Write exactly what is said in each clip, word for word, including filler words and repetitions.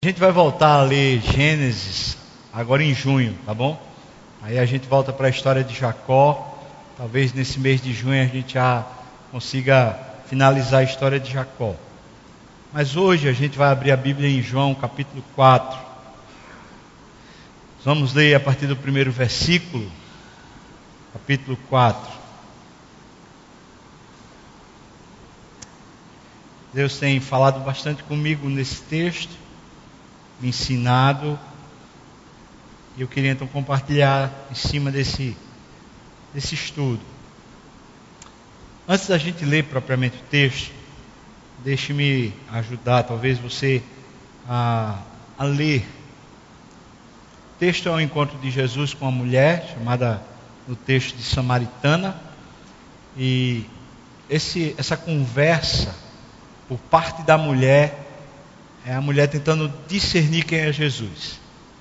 A gente vai voltar a ler Gênesis agora em junho, tá bom? Aí a gente volta para a história de Jacó. Talvez nesse mês de junho a gente já consiga finalizar a história de Jacó. Mas hoje a gente vai abrir a Bíblia em João capítulo quatro. Vamos ler a partir do primeiro versículo, capítulo quatro. Deus tem falado bastante comigo nesse texto, me ensinado, e eu queria então compartilhar em cima desse, desse estudo. Antes da gente ler propriamente o texto, deixe-me ajudar, talvez você, a, a ler. O texto é o encontro de Jesus com uma mulher, chamada no texto de Samaritana, e esse, essa conversa por parte da mulher, é a mulher tentando discernir quem é Jesus.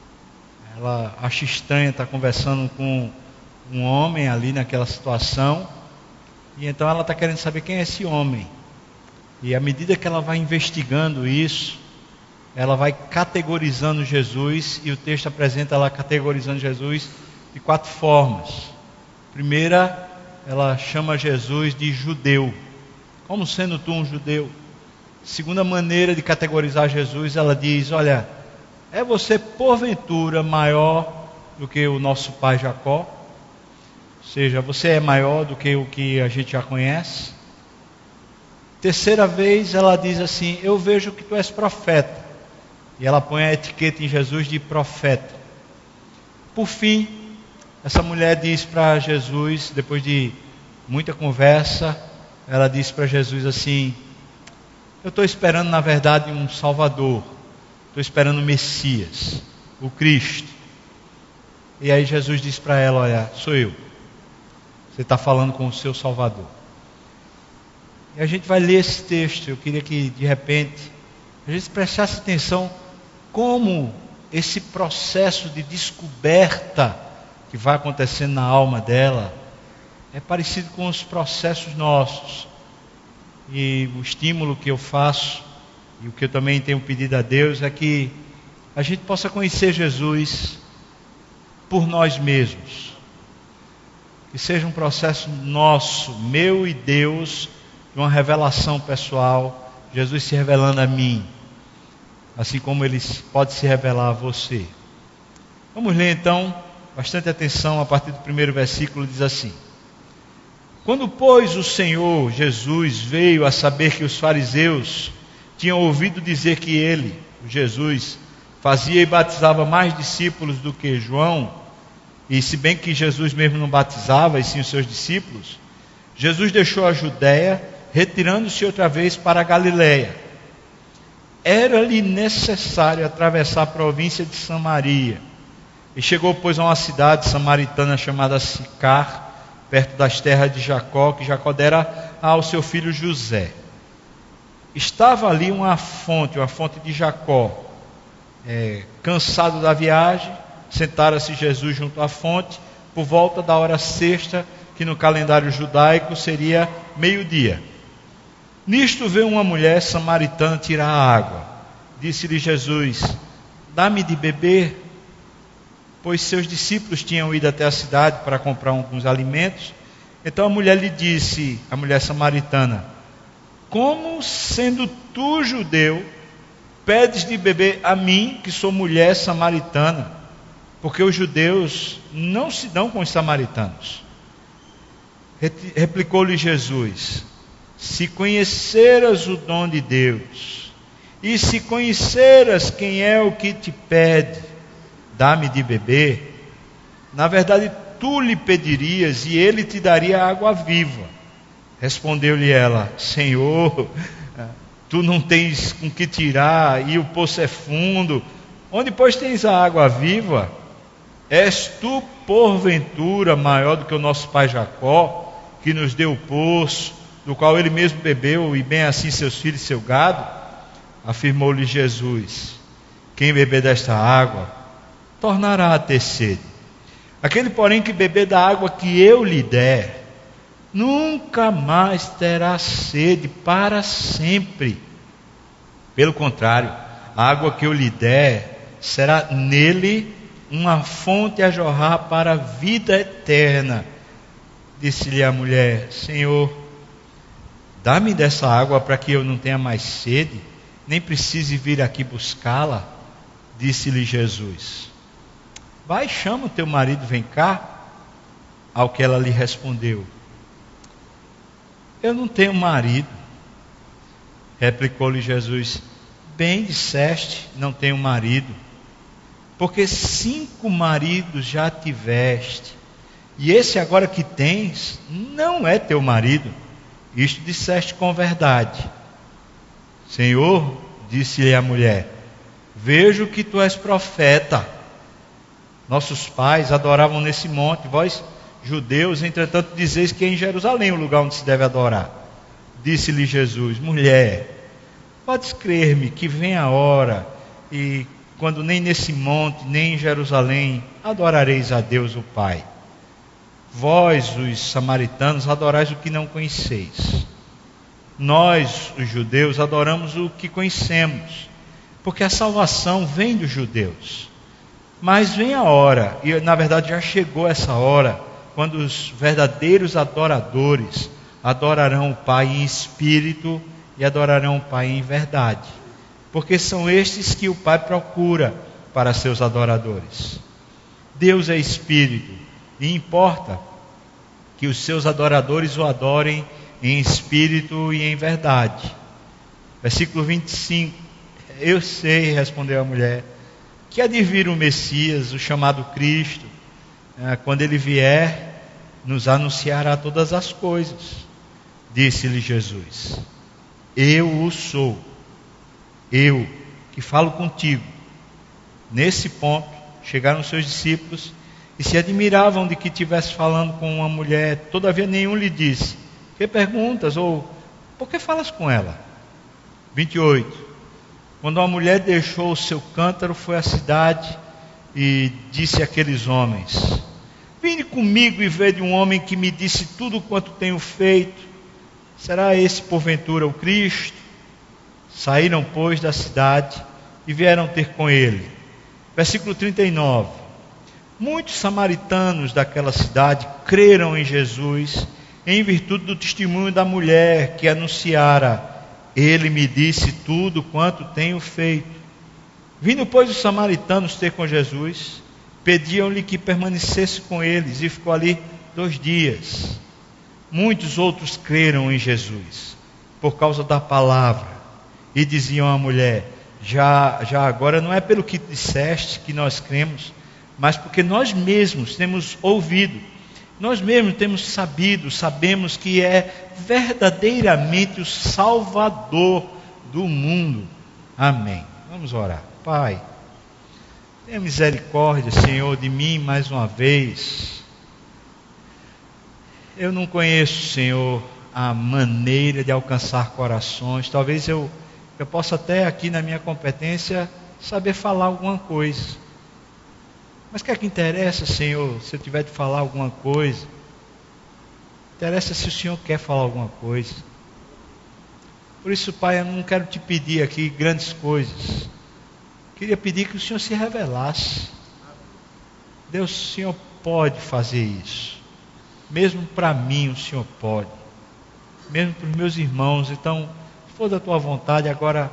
Ela acha estranho estar conversando com um homem ali naquela situação, e então ela está querendo saber quem é esse homem. E à medida que ela vai investigando isso, ela vai categorizando Jesus, e o texto apresenta ela categorizando Jesus de quatro formas. Primeira, ela chama Jesus de judeu, como sendo tu um judeu. Segunda maneira de categorizar Jesus, ela diz: olha, é você porventura maior do que o nosso pai Jacó? Ou seja, você é maior do que o que a gente já conhece? Terceira vez ela diz assim: eu vejo que tu és profeta. E ela põe a etiqueta em Jesus de profeta. Por fim, essa mulher diz para Jesus, depois de muita conversa, ela diz para Jesus assim: eu estou esperando, na verdade, um Salvador. Estou esperando o Messias, o Cristo. E aí Jesus diz para ela: olha, sou eu. Você está falando com o seu Salvador. E a gente vai ler esse texto. Eu queria que, de repente, a gente prestasse atenção como esse processo de descoberta que vai acontecendo na alma dela é parecido com os processos nossos. E o estímulo que eu faço, e o que eu também tenho pedido a Deus, é que a gente possa conhecer Jesus por nós mesmos. Que seja um processo nosso, meu e Deus, de uma revelação pessoal, Jesus se revelando a mim, assim como Ele pode se revelar a você. Vamos ler então, bastante atenção, a partir do primeiro versículo, diz assim: quando, pois, o Senhor Jesus veio a saber que os fariseus tinham ouvido dizer que ele, Jesus, fazia e batizava mais discípulos do que João, e se bem que Jesus mesmo não batizava, e sim os seus discípulos, Jesus deixou a Judéia, retirando-se outra vez para a Galiléia. Era-lhe necessário atravessar a província de Samaria, e chegou, pois, a uma cidade samaritana chamada Sicar, perto das terras de Jacó, que Jacó dera ao seu filho José. Estava ali uma fonte, uma fonte de Jacó. É, cansado da viagem, sentara-se Jesus junto à fonte, por volta da hora sexta, que no calendário judaico seria meio-dia. Nisto veio uma mulher samaritana tirar água. Disse-lhe Jesus: dá-me de beber. Pois seus discípulos tinham ido até a cidade para comprar alguns alimentos. Então a mulher lhe disse, a mulher samaritana: como, sendo tu judeu, pedes de beber a mim, que sou mulher samaritana? Porque os judeus não se dão com os samaritanos. Replicou-lhe Jesus: se conheceras o dom de Deus, e se conheceras quem é o que te pede, dá-me de beber, na verdade tu lhe pedirias e ele te daria água viva. Respondeu-lhe ela: Senhor, tu não tens com que tirar e o poço é fundo, onde pois tens a água viva? És tu porventura maior do que o nosso pai Jacó, que nos deu o poço, do qual ele mesmo bebeu, e bem assim seus filhos e seu gado? Afirmou-lhe Jesus: quem beber desta água tornará a ter sede. Aquele, porém, que beber da água que eu lhe der, nunca mais terá sede para sempre. Pelo contrário, a água que eu lhe der será nele uma fonte a jorrar para a vida eterna. Disse-lhe a mulher: Senhor, dá-me dessa água para que eu não tenha mais sede, nem precise vir aqui buscá-la. Disse-lhe Jesus: vai, chama o teu marido, vem cá. Ao que ela lhe respondeu: eu não tenho marido. Replicou-lhe Jesus: bem disseste, não tenho marido, porque cinco maridos já tiveste, e esse agora que tens não é teu marido. Isto disseste com verdade. Senhor, disse-lhe a mulher, vejo que tu és profeta. Nossos pais adoravam nesse monte, vós, judeus, entretanto, dizeis que é em Jerusalém o lugar onde se deve adorar. Disse-lhe Jesus: mulher, podes crer-me que vem a hora, e quando nem nesse monte, nem em Jerusalém, adorareis a Deus o Pai. Vós, os samaritanos, adorais o que não conheceis. Nós, os judeus, adoramos o que conhecemos, porque a salvação vem dos judeus. Mas vem a hora, e na verdade já chegou essa hora, quando os verdadeiros adoradores adorarão o Pai em espírito e adorarão o Pai em verdade, porque são estes que o Pai procura para seus adoradores. Deus é espírito, e importa que os seus adoradores o adorem em espírito e em verdade. Versículo vinte e cinco. Eu sei, respondeu a mulher, que há de vir o Messias, o chamado Cristo. Quando ele vier, nos anunciará todas as coisas. Disse-lhe Jesus: eu o sou, eu que falo contigo. Nesse ponto, chegaram os seus discípulos e se admiravam de que estivesse falando com uma mulher. Todavia nenhum lhe disse: que perguntas? Ou por que falas com ela? vinte e oito. Quando a mulher deixou o seu cântaro, foi à cidade e disse àqueles homens: vinde comigo e vede um homem que me disse tudo quanto tenho feito. Será esse porventura o Cristo? Saíram, pois, da cidade e vieram ter com ele. Versículo trinta e nove. Muitos samaritanos daquela cidade creram em Jesus, em virtude do testemunho da mulher que anunciara: ele me disse tudo quanto tenho feito. Vindo, pois, os samaritanos ter com Jesus, pediam-lhe que permanecesse com eles, e ficou ali dois dias. Muitos outros creram em Jesus, por causa da palavra, e diziam à mulher: já, já agora não é pelo que disseste que nós cremos, mas porque nós mesmos temos ouvido, nós mesmos temos sabido, sabemos que é verdadeiramente o Salvador do mundo. Amém. Vamos orar. Pai, tenha misericórdia, Senhor, de mim mais uma vez. Eu não conheço, Senhor, a maneira de alcançar corações. Talvez eu, eu possa até aqui na minha competência saber falar alguma coisa. Mas o que é que interessa, Senhor, se eu tiver de falar alguma coisa? Interessa se o Senhor quer falar alguma coisa. Por isso, Pai, eu não quero te pedir aqui grandes coisas. Queria pedir que o Senhor se revelasse. Deus, o Senhor pode fazer isso. Mesmo para mim o Senhor pode. Mesmo para os meus irmãos. Então, se for da tua vontade, agora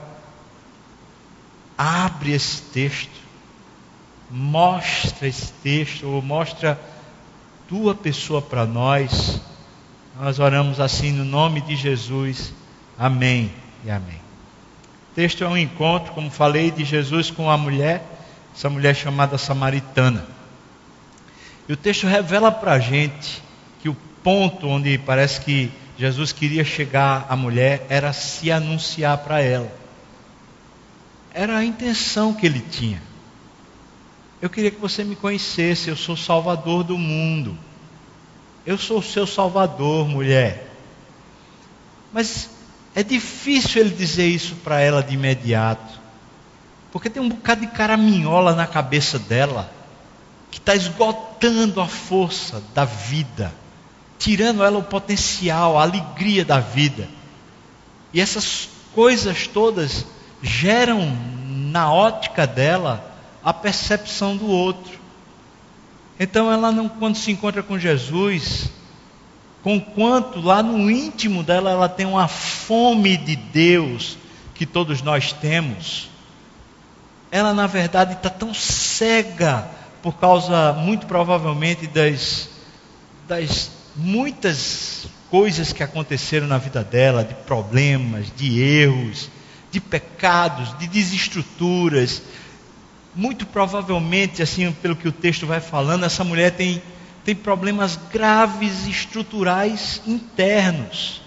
abre esse texto. Mostra esse texto, ou mostra tua pessoa para nós. Nós oramos assim no nome de Jesus. Amém e amém. O texto é um encontro, como falei, de Jesus com a mulher, essa mulher chamada samaritana. E o texto revela para a gente que o ponto onde parece que Jesus queria chegar à mulher era se anunciar para ela. Era a intenção que ele tinha. Eu queria que você me conhecesse, eu sou o Salvador do mundo. Eu sou o seu Salvador, mulher. Mas é difícil ele dizer isso para ela de imediato, porque tem um bocado de caraminhola na cabeça dela, que está esgotando a força da vida, tirando ela o potencial, a alegria da vida. E essas coisas todas geram na ótica dela, a percepção do outro. Então ela não, quando se encontra com Jesus, conquanto lá no íntimo dela ela tem uma fome de Deus que todos nós temos, ela na verdade está tão cega por causa, muito provavelmente, das, das muitas coisas que aconteceram na vida dela, de problemas, de erros, de pecados, de desestruturas. Muito provavelmente, assim, pelo que o texto vai falando, essa mulher tem, tem problemas graves estruturais internos.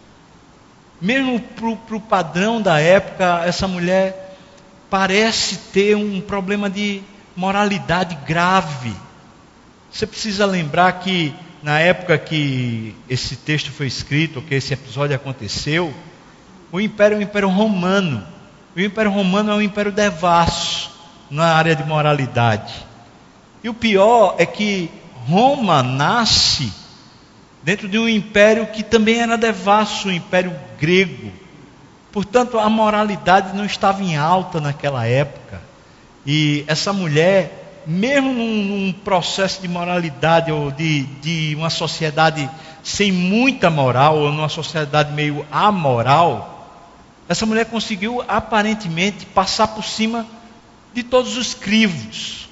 Mesmo para o padrão da época, essa mulher parece ter um problema de moralidade grave. Você precisa lembrar que na época que esse texto foi escrito, que esse episódio aconteceu, o império é o império romano. O império romano é um império devasso na área de moralidade. E o pior é que Roma nasce dentro de um império que também era devasso, o império grego. Portanto, a moralidade não estava em alta naquela época. E essa mulher, mesmo num, num processo de moralidade ou de, de uma sociedade sem muita moral, ou numa sociedade meio amoral, essa mulher conseguiu aparentemente passar por cima de todos os crivos.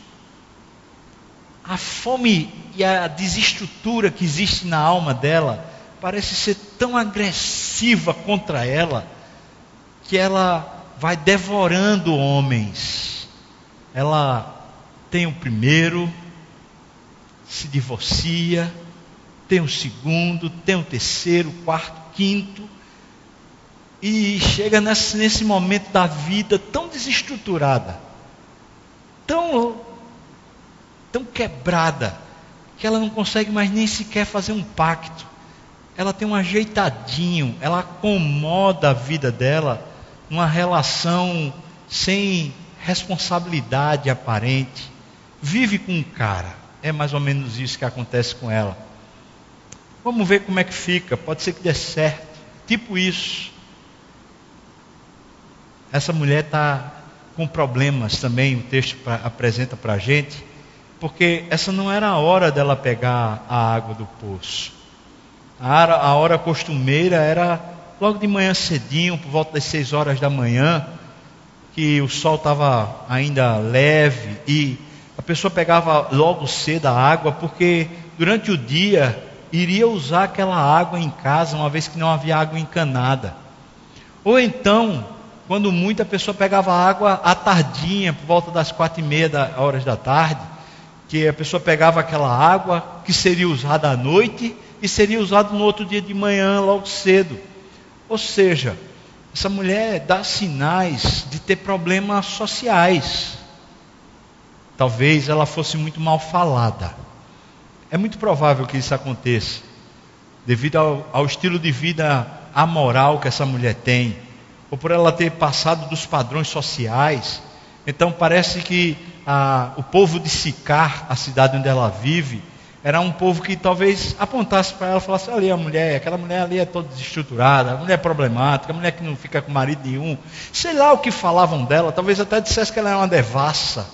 A fome e a desestrutura que existe na alma dela parece ser tão agressiva contra ela, que ela vai devorando homens. Ela tem o primeiro, se divorcia, tem o segundo, tem o terceiro, o quarto, quinto, e chega nesse, nesse momento da vida tão desestruturada, tão, tão quebrada, que ela não consegue mais nem sequer fazer um pacto. Ela tem um ajeitadinho, ela acomoda a vida dela numa relação sem responsabilidade aparente, vive com um cara. É mais ou menos isso que acontece com ela. Vamos ver como é que fica, pode ser que dê certo. Tipo isso. Essa mulher está com problemas também, o texto pra, apresenta para a gente, porque essa não era a hora dela pegar a água do poço. A hora, a hora costumeira era logo de manhã cedinho, por volta das seis horas da manhã, que o sol estava ainda leve e a pessoa pegava logo cedo a água, porque durante o dia iria usar aquela água em casa, uma vez que não havia água encanada. Ou então, quando muito, a pessoa pegava água à tardinha, por volta das quatro e meia da, horas da tarde, que a pessoa pegava aquela água que seria usada à noite e seria usada no outro dia de manhã, logo cedo. Ou seja, essa mulher dá sinais de ter problemas sociais. Talvez ela fosse muito mal falada. É muito provável que isso aconteça, devido ao, ao estilo de vida amoral que essa mulher tem, ou por ela ter passado dos padrões sociais. Então parece que a, o povo de Sicar, a cidade onde ela vive, era um povo que talvez apontasse para ela e falasse: ali a mulher, aquela mulher ali é toda desestruturada, a mulher é problemática, a mulher que não fica com marido nenhum. Sei lá o que falavam dela, talvez até dissesse que ela era uma devassa.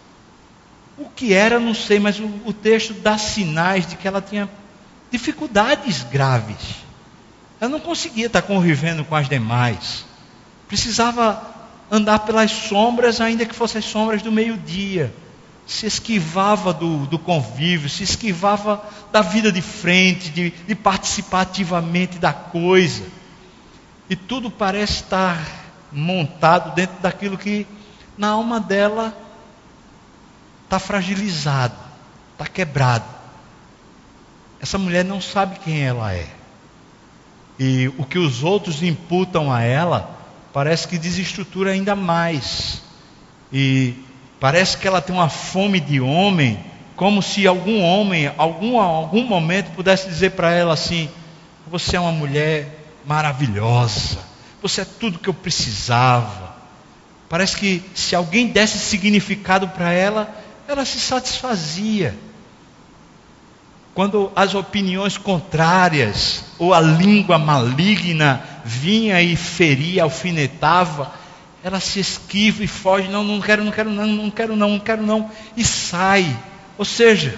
O que era, não sei, mas o, o texto dá sinais de que ela tinha dificuldades graves. Ela não conseguia estar convivendo com as demais. Precisava andar pelas sombras, ainda que fossem as sombras do meio-dia. Se esquivava do, do convívio, se esquivava da vida de frente, de, de participar ativamente da coisa. E tudo parece estar montado dentro daquilo que na alma dela está fragilizado, está quebrado. Essa mulher não sabe quem ela é. E o que os outros imputam a ela parece que desestrutura ainda mais. E parece que ela tem uma fome de homem, como se algum homem, algum, algum momento pudesse dizer para ela assim: você é uma mulher maravilhosa, você é tudo que eu precisava. Parece que se alguém desse significado para ela, ela se satisfazia. Quando as opiniões contrárias ou a língua maligna vinha e feria, alfinetava, ela se esquiva e foge, não, não quero, não quero não, não quero não, não quero não, e sai. Ou seja,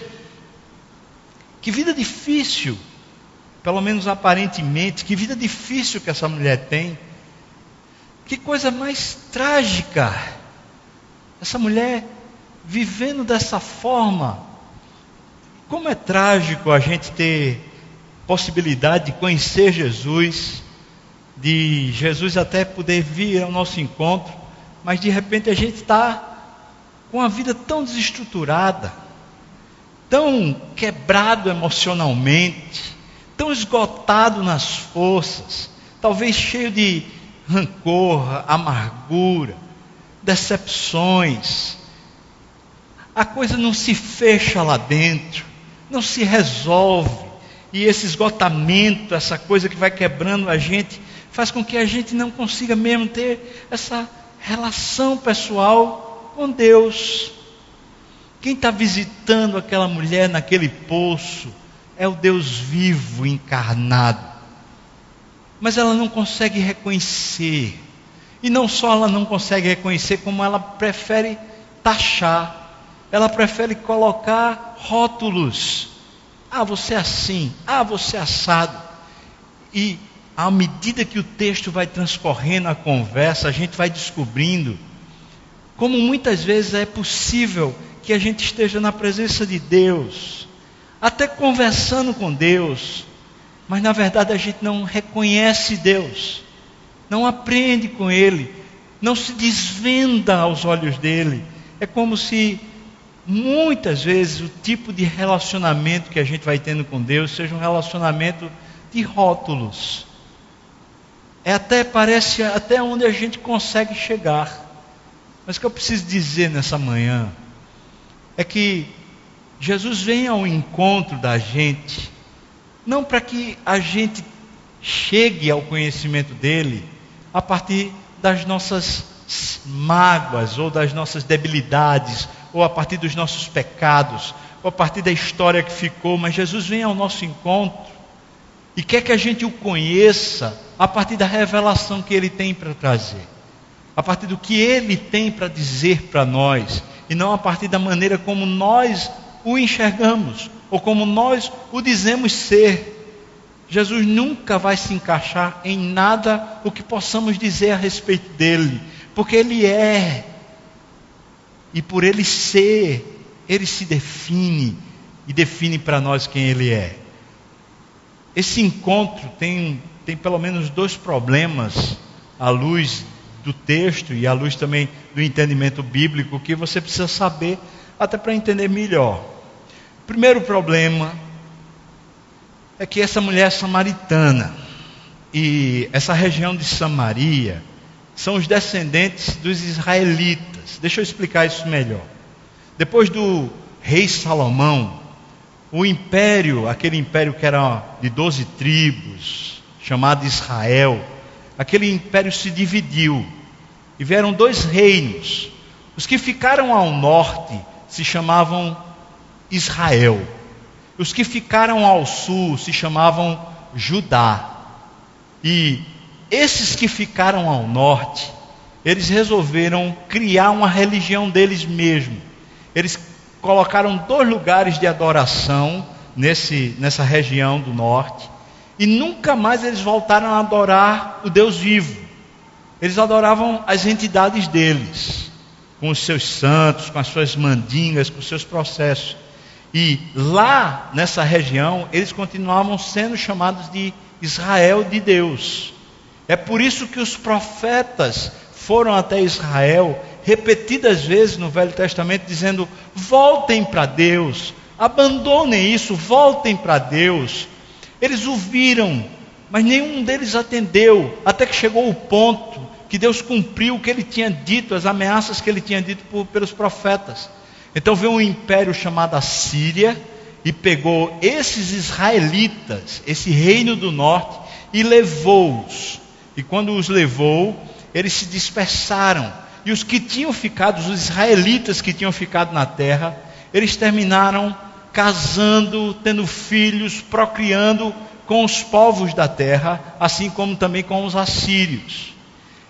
que vida difícil, pelo menos aparentemente, que vida difícil que essa mulher tem. Que coisa mais trágica, essa mulher vivendo dessa forma. Como é trágico a gente ter possibilidade de conhecer Jesus, de Jesus até poder vir ao nosso encontro, mas de repente a gente está com a vida tão desestruturada, tão quebrado emocionalmente, tão esgotado nas forças, talvez cheio de rancor, amargura, decepções. A coisa não se fecha lá dentro, não se resolve, e esse esgotamento, essa coisa que vai quebrando a gente, faz com que a gente não consiga mesmo ter essa relação pessoal com Deus. Quem está visitando aquela mulher naquele poço é o Deus vivo, encarnado. Mas ela não consegue reconhecer. E não só ela não consegue reconhecer, como ela prefere taxar. Ela prefere colocar rótulos. Ah, você é assim. Ah, você é assado. E à medida que o texto vai transcorrendo a conversa, a gente vai descobrindo como muitas vezes é possível que a gente esteja na presença de Deus, até conversando com Deus, mas na verdade a gente não reconhece Deus, não aprende com Ele, não se desvenda aos olhos dEle. É como se muitas vezes o tipo de relacionamento que a gente vai tendo com Deus seja um relacionamento de rótulos. É até, parece até onde a gente consegue chegar. Mas o que eu preciso dizer nessa manhã é que Jesus vem ao encontro da gente, não para que a gente chegue ao conhecimento dele a partir das nossas mágoas, ou das nossas debilidades, ou a partir dos nossos pecados, ou a partir da história que ficou, mas Jesus vem ao nosso encontro e quer que a gente o conheça a partir da revelação que ele tem para trazer, a partir do que ele tem para dizer para nós, e não a partir da maneira como nós o enxergamos, ou como nós o dizemos ser. Jesus nunca vai se encaixar em nada o que possamos dizer a respeito dele, porque ele é, e por ele ser, ele se define, e define para nós quem ele é. Esse encontro tem, tem pelo menos dois problemas, à luz do texto e à luz também do entendimento bíblico, que você precisa saber até para entender melhor. O primeiro problema é que essa mulher é samaritana, e essa região de Samaria são os descendentes dos israelitas. Deixa eu explicar isso melhor. Depois do rei Salomão, o império, aquele império que era de doze tribos, chamado Israel, aquele império se dividiu e vieram dois reinos. Os que ficaram ao norte se chamavam Israel, os que ficaram ao sul se chamavam Judá. E esses que ficaram ao norte, eles resolveram criar uma religião deles mesmos. Eles colocaram dois lugares de adoração nesse, nessa região do norte, e nunca mais eles voltaram a adorar o Deus vivo. Eles adoravam as entidades deles, com os seus santos, com as suas mandingas, com os seus processos. E lá nessa região eles continuavam sendo chamados de Israel de Deus. É por isso que os profetas foram até Israel repetidas vezes no Velho Testamento, dizendo: voltem para Deus, abandonem isso, voltem para Deus. Eles ouviram, mas nenhum deles atendeu, até que chegou o ponto que Deus cumpriu o que ele tinha dito, as ameaças que ele tinha dito por, pelos profetas. Então veio um império chamado Assíria e pegou esses israelitas, esse reino do norte, e levou-os. E quando os levou, eles se dispersaram. E os que tinham ficado, os israelitas que tinham ficado na terra, eles terminaram casando, tendo filhos, procriando com os povos da terra, assim como também com os assírios.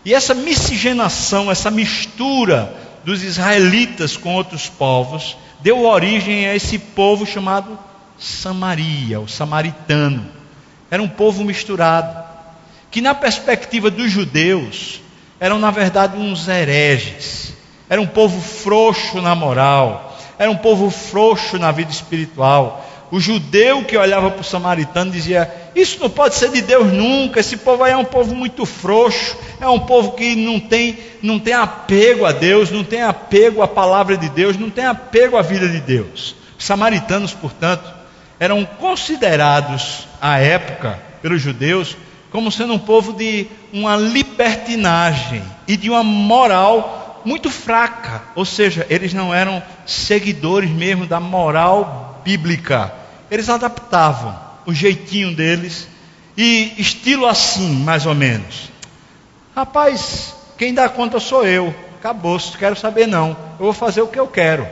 E essa miscigenação, essa mistura dos israelitas com outros povos, deu origem a esse povo chamado Samaria, o samaritano. Era um povo misturado, que na perspectiva dos judeus, eram na verdade uns hereges. Era um povo frouxo na moral, era um povo frouxo na vida espiritual. O judeu que olhava para o samaritano dizia: isso não pode ser de Deus nunca, esse povo aí é um povo muito frouxo, é um povo que não tem, não tem apego a Deus, não tem apego à palavra de Deus, não tem apego à vida de Deus. Os samaritanos, portanto, eram considerados à época, pelos judeus, como sendo um povo de uma libertinagem e de uma moral muito fraca. Ou seja, eles não eram seguidores mesmo da moral bíblica. Eles adaptavam o jeitinho deles e estilo assim, mais ou menos. Rapaz, quem dá conta sou eu. Acabou, se quero saber não. Eu vou fazer o que eu quero.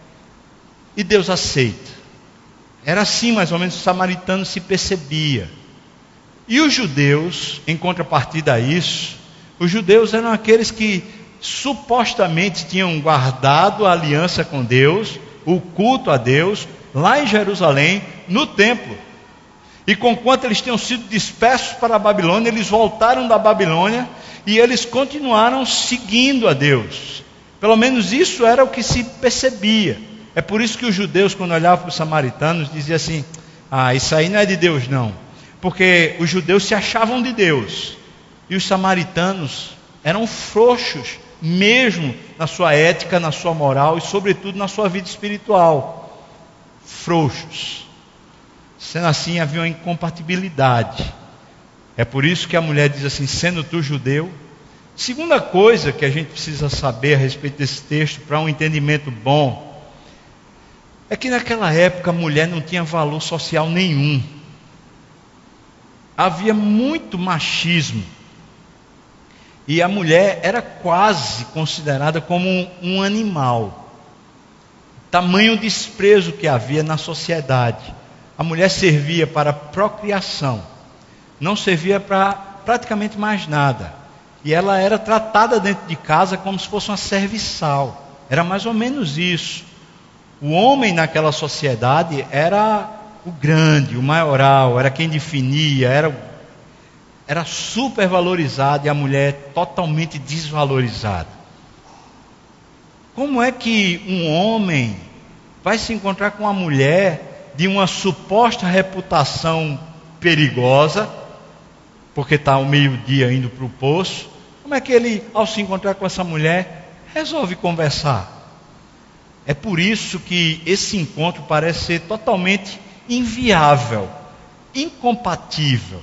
E Deus aceita. Era assim mais ou menos o samaritano se percebia. E os judeus, em contrapartida a isso, os judeus eram aqueles que supostamente tinham guardado a aliança com Deus, o culto a Deus, lá em Jerusalém, no templo. E conquanto eles tinham sido dispersos para a Babilônia, eles voltaram da Babilônia e eles continuaram seguindo a Deus. Pelo menos isso era o que se percebia. É por isso que os judeus, quando olhavam para os samaritanos, diziam assim: ah, isso aí não é de Deus não. Porque os judeus se achavam de Deus. E os samaritanos eram frouxos, mesmo na sua ética, na sua moral e sobretudo na sua vida espiritual. Frouxos. Sendo assim, havia uma incompatibilidade. É por isso que a mulher diz assim: sendo tu judeu. Segunda coisa que a gente precisa saber a respeito desse texto, para um entendimento bom, é que naquela época a mulher não tinha valor social nenhum. Havia muito machismo. E a mulher era quase considerada como um, um animal. Tamanho desprezo que havia na sociedade. A mulher servia para procriação. Não servia para praticamente mais nada. E ela era tratada dentro de casa como se fosse uma serviçal. Era mais ou menos isso. O homem naquela sociedade era o grande, o maioral, era quem definia, era, era super valorizado, e a mulher totalmente desvalorizada. Como é que um homem vai se encontrar com uma mulher de uma suposta reputação perigosa, porque está ao meio-dia indo para o poço? Como é que ele, ao se encontrar com essa mulher, resolve conversar? É por isso que esse encontro parece ser totalmente inviável, incompatível.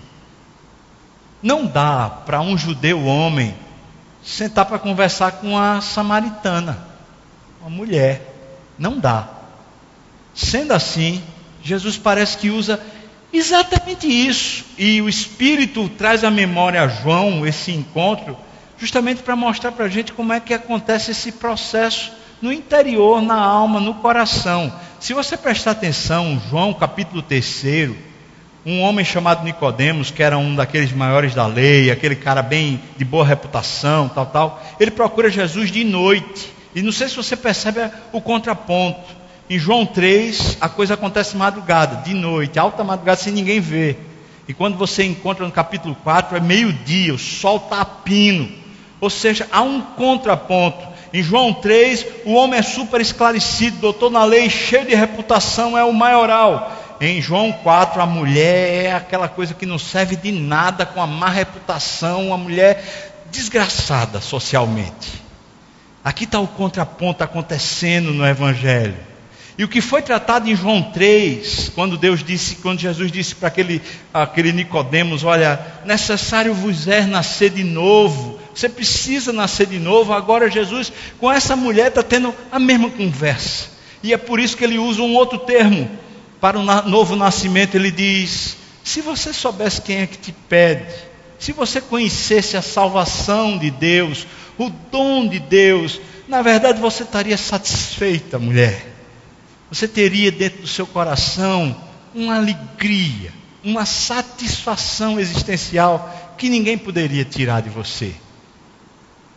Não dá para um judeu homem sentar para conversar com uma samaritana, uma mulher. Não dá. Sendo assim, Jesus parece que usa exatamente isso. E o Espírito traz à memória a João esse encontro, justamente para mostrar para a gente como é que acontece esse processo no interior, na alma, no coração. Se você prestar atenção, João capítulo três, um homem chamado Nicodemos, que era um daqueles maiores da lei, aquele cara bem de boa reputação, tal, tal, ele procura Jesus de noite. E não sei se você percebe o contraponto. Em João três, a coisa acontece madrugada, de noite, alta madrugada, sem ninguém ver. E quando você encontra no capítulo quatro, é meio-dia, o sol está a pino. Ou seja, há um contraponto. Em João três, o homem é super esclarecido, doutor na lei, cheio de reputação, é o maioral. Em João quatro, a mulher é aquela coisa que não serve de nada, com a má reputação, uma mulher desgraçada socialmente. Aqui está o contraponto acontecendo no Evangelho. E o que foi tratado em João três, quando Deus disse, quando Jesus disse para aquele, aquele Nicodemos: olha, necessário vos é nascer de novo. Você precisa nascer de novo. Agora Jesus, com essa mulher, está tendo a mesma conversa. E é por isso que ele usa um outro termo para o novo nascimento. Ele diz: se você soubesse quem é que te pede, se você conhecesse a salvação de Deus, o dom de Deus, na verdade você estaria satisfeita, mulher. Você teria dentro do seu coração uma alegria, uma satisfação existencial que ninguém poderia tirar de você.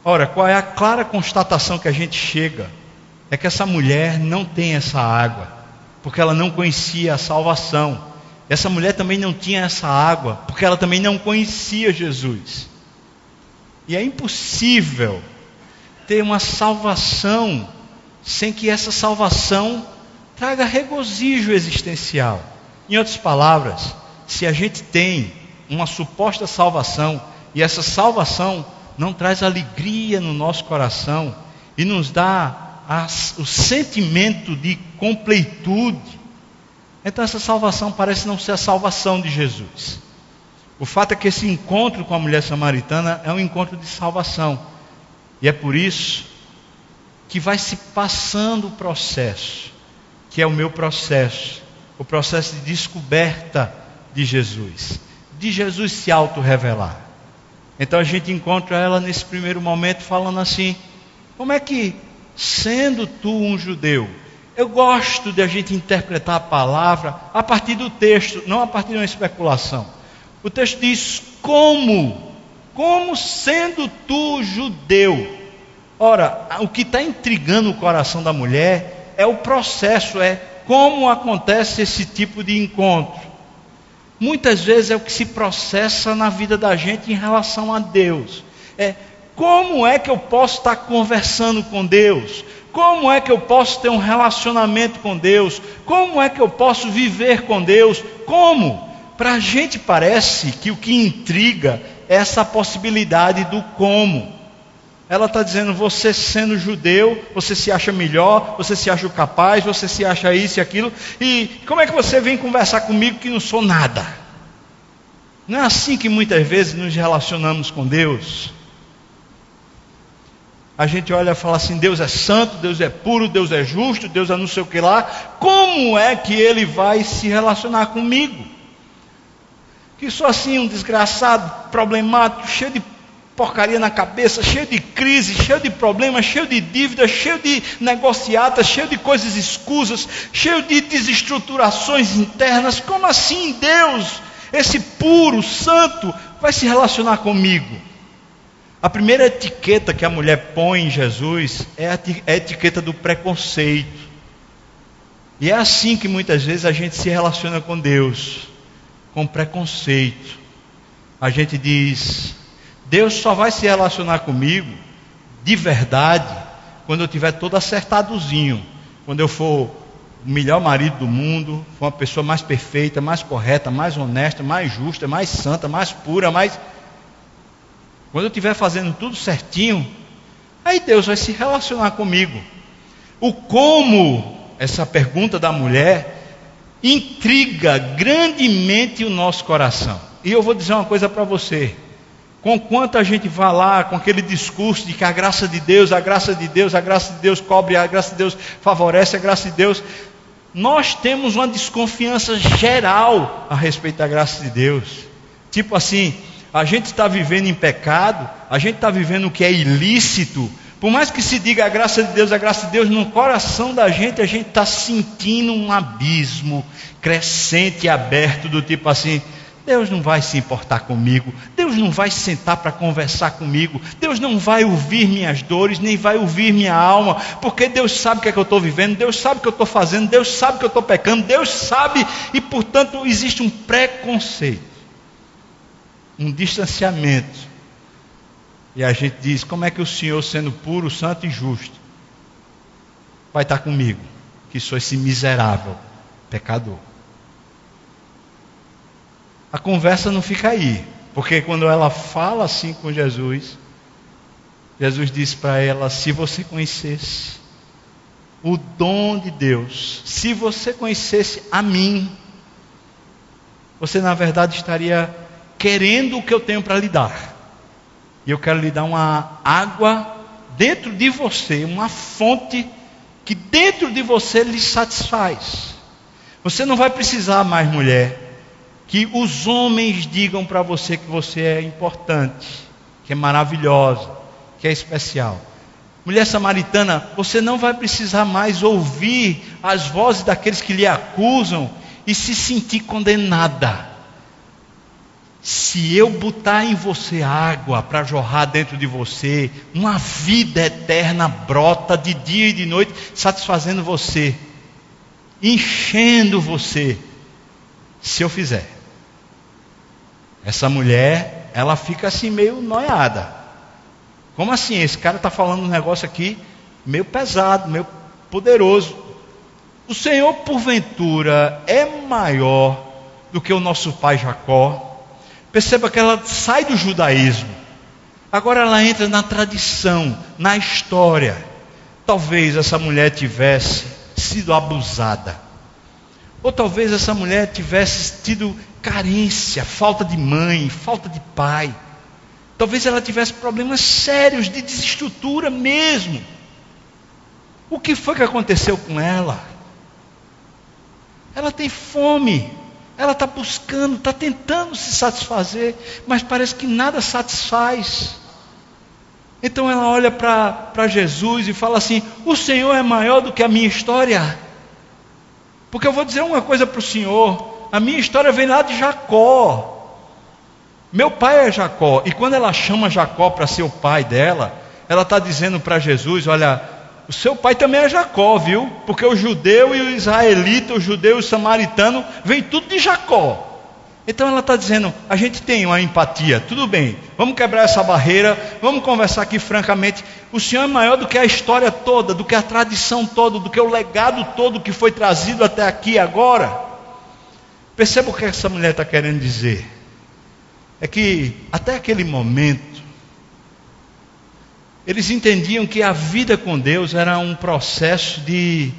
Ora, qual é a clara constatação que a gente chega? É que essa mulher não tem essa água, porque ela não conhecia a salvação. Essa mulher também não tinha essa água, porque ela também não conhecia Jesus. E é impossível ter uma salvação sem que essa salvação traga regozijo existencial. Em outras palavras, se a gente tem uma suposta salvação, e essa salvação não traz alegria no nosso coração, e nos dá as, o sentimento de completude, então essa salvação parece não ser a salvação de Jesus. O fato é que esse encontro com a mulher samaritana é um encontro de salvação, e é por isso que vai se passando o processo, que é o meu processo, o processo de descoberta de Jesus, de Jesus se auto-revelar. Então a gente encontra ela nesse primeiro momento falando assim: como é que, sendo tu um judeu, eu gosto de a gente interpretar a palavra a partir do texto, não a partir de uma especulação. O texto diz: como? Como sendo tu judeu? Ora, o que está intrigando o coração da mulher é o processo, é como acontece esse tipo de encontro. Muitas vezes é o que se processa na vida da gente em relação a Deus. É, como é que eu posso estar conversando com Deus? Como é que eu posso ter um relacionamento com Deus? Como é que eu posso viver com Deus? Como? Para a gente parece que o que intriga é essa possibilidade do como. Ela está dizendo: você sendo judeu, você se acha melhor, você se acha capaz, você se acha isso e aquilo, e como é que você vem conversar comigo que não sou nada? Não é assim que muitas vezes nos relacionamos com Deus? A gente olha e fala assim: Deus é santo, Deus é puro, Deus é justo, Deus é não sei o que lá. Como é que Ele vai se relacionar comigo? Que sou assim um desgraçado, problemático, cheio de porcaria na cabeça, cheio de crise, cheio de problemas, cheio de dívidas, cheio de negociatas, cheio de coisas escusas, cheio de desestruturações internas. Como assim Deus, esse puro, santo, vai se relacionar comigo? A primeira etiqueta que a mulher põe em Jesus é a etiqueta do preconceito. E é assim que muitas vezes a gente se relaciona com Deus, com preconceito. A gente diz: Deus só vai se relacionar comigo de verdade quando eu tiver todo acertadozinho, quando eu for o melhor marido do mundo, for uma pessoa mais perfeita, mais correta, mais honesta, mais justa, mais santa, mais pura, mais... Quando eu estiver fazendo tudo certinho, aí Deus vai se relacionar comigo. O como, essa pergunta da mulher, intriga grandemente o nosso coração. E eu vou dizer uma coisa para você: conquanto a gente vai lá com aquele discurso de que a graça de Deus, a graça de Deus, a graça de Deus cobre, a graça de Deus favorece, a graça de Deus, nós temos uma desconfiança geral a respeito da graça de Deus. Tipo assim, a gente está vivendo em pecado, a gente está vivendo o que é ilícito. Por mais que se diga a graça de Deus, a graça de Deus, no coração da gente a gente está sentindo um abismo crescente e aberto, do tipo assim: Deus não vai se importar comigo, Deus não vai sentar para conversar comigo, Deus não vai ouvir minhas dores, nem vai ouvir minha alma, porque Deus sabe o que é que eu estou vivendo, Deus sabe o que eu estou fazendo, Deus sabe que eu estou pecando, Deus sabe, e portanto existe um preconceito, um distanciamento. E a gente diz: como é que o Senhor, sendo puro, santo e justo, vai estar comigo, que sou esse miserável pecador? A conversa não fica aí, porque quando ela fala assim com Jesus, Jesus diz para ela: se você conhecesse o dom de Deus, se você conhecesse a mim, você na verdade estaria querendo o que eu tenho para lhe dar. E eu quero lhe dar uma água dentro de você, uma fonte que dentro de você lhe satisfaz. Você não vai precisar mais, mulher, que os homens digam para você que você é importante, que é maravilhosa, que é especial. Mulher samaritana, você não vai precisar mais ouvir as vozes daqueles que lhe acusam e se sentir condenada. se eu botar em você água para jorrar dentro de você, uma vida eterna brota de dia e de noite, satisfazendo você, enchendo você, se eu fizer. Essa mulher, ela fica assim meio noiada. Como assim? Esse cara está falando um negócio aqui meio pesado, meio poderoso. O Senhor, porventura, é maior do que o nosso pai Jacó? Perceba que ela sai do judaísmo. Agora ela entra na tradição, na história. Talvez essa mulher tivesse sido abusada. Ou talvez essa mulher tivesse tido carência, falta de mãe, falta de pai. Talvez ela tivesse problemas sérios de desestrutura mesmo. O que foi que aconteceu com ela? Ela tem fome. Ela está buscando, está tentando se satisfazer, mas parece que nada satisfaz. Então ela olha para Jesus e fala assim: o Senhor é maior do que a minha história. Porque eu vou dizer uma coisa para o Senhor: a minha história vem lá de Jacó. Meu pai é Jacó. E quando ela chama Jacó para ser o pai dela, ela está dizendo para Jesus: olha, o seu pai também é Jacó, viu? Porque o judeu e o israelita, o judeu e o samaritano, vem tudo de Jacó. Então ela está dizendo: a gente tem uma empatia, tudo bem, vamos quebrar essa barreira, vamos conversar aqui francamente. O Senhor é maior do que a história toda, do que a tradição toda, do que o legado todo que foi trazido até aqui agora. Perceba o que essa mulher está querendo dizer. É que até aquele momento, eles entendiam que a vida com Deus era um processo de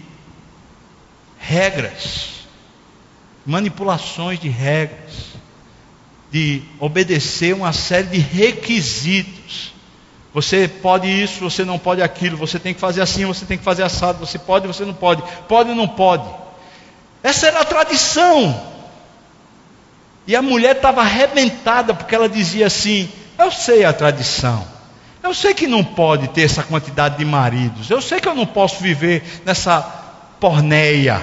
regras, manipulações de regras, de obedecer uma série de requisitos. Você pode isso, você não pode aquilo, você tem que fazer assim, você tem que fazer assado, você pode, você não pode, pode ou não pode. Essa era a tradição. E a mulher estava arrebentada, porque ela dizia assim: eu sei a tradição, eu sei que não pode ter essa quantidade de maridos, eu sei que eu não posso viver nessa porneia.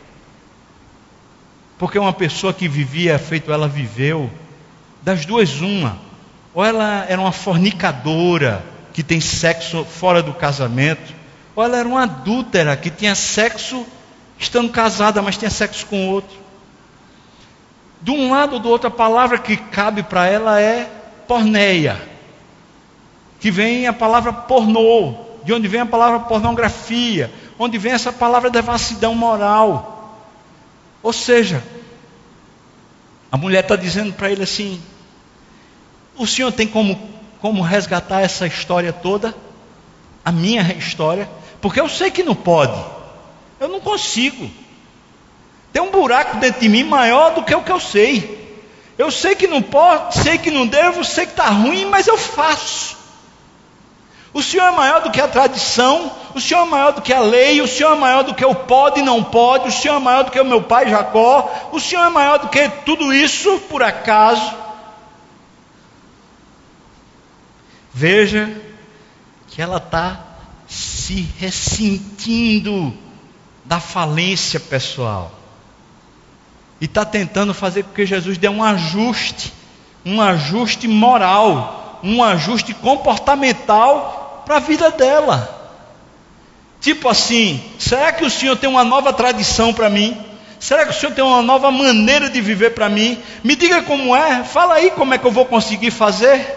Porque uma pessoa que vivia feito ela viveu, das duas uma, ou ela era uma fornicadora que tem sexo fora do casamento, ou ela era uma adúltera que tinha sexo estando casada, mas tinha sexo com outro. De um lado ou do outro, a palavra que cabe para ela é porneia, que vem a palavra pornô, de onde vem a palavra pornografia, onde vem essa palavra devassidão moral. Ou seja, a mulher está dizendo para ele assim: o Senhor tem como, como resgatar essa história toda, a minha história, porque eu sei que não pode, eu não consigo. Tem um buraco dentro de mim maior do que o que eu sei. Eu sei que não posso, sei que não devo, sei que está ruim, mas eu faço. O Senhor é maior do que a tradição, o Senhor é maior do que a lei, o Senhor é maior do que o pode e não pode, o Senhor é maior do que o meu pai Jacó, o Senhor é maior do que tudo isso, por acaso. Veja que ela está se ressentindo da falência pessoal. E está tentando fazer com que Jesus dê um ajuste, um ajuste moral, um ajuste comportamental para a vida dela. Tipo assim: será que o Senhor tem uma nova tradição para mim? Será que o Senhor tem uma nova maneira de viver para mim? Me diga como é, fala aí como é que eu vou conseguir fazer.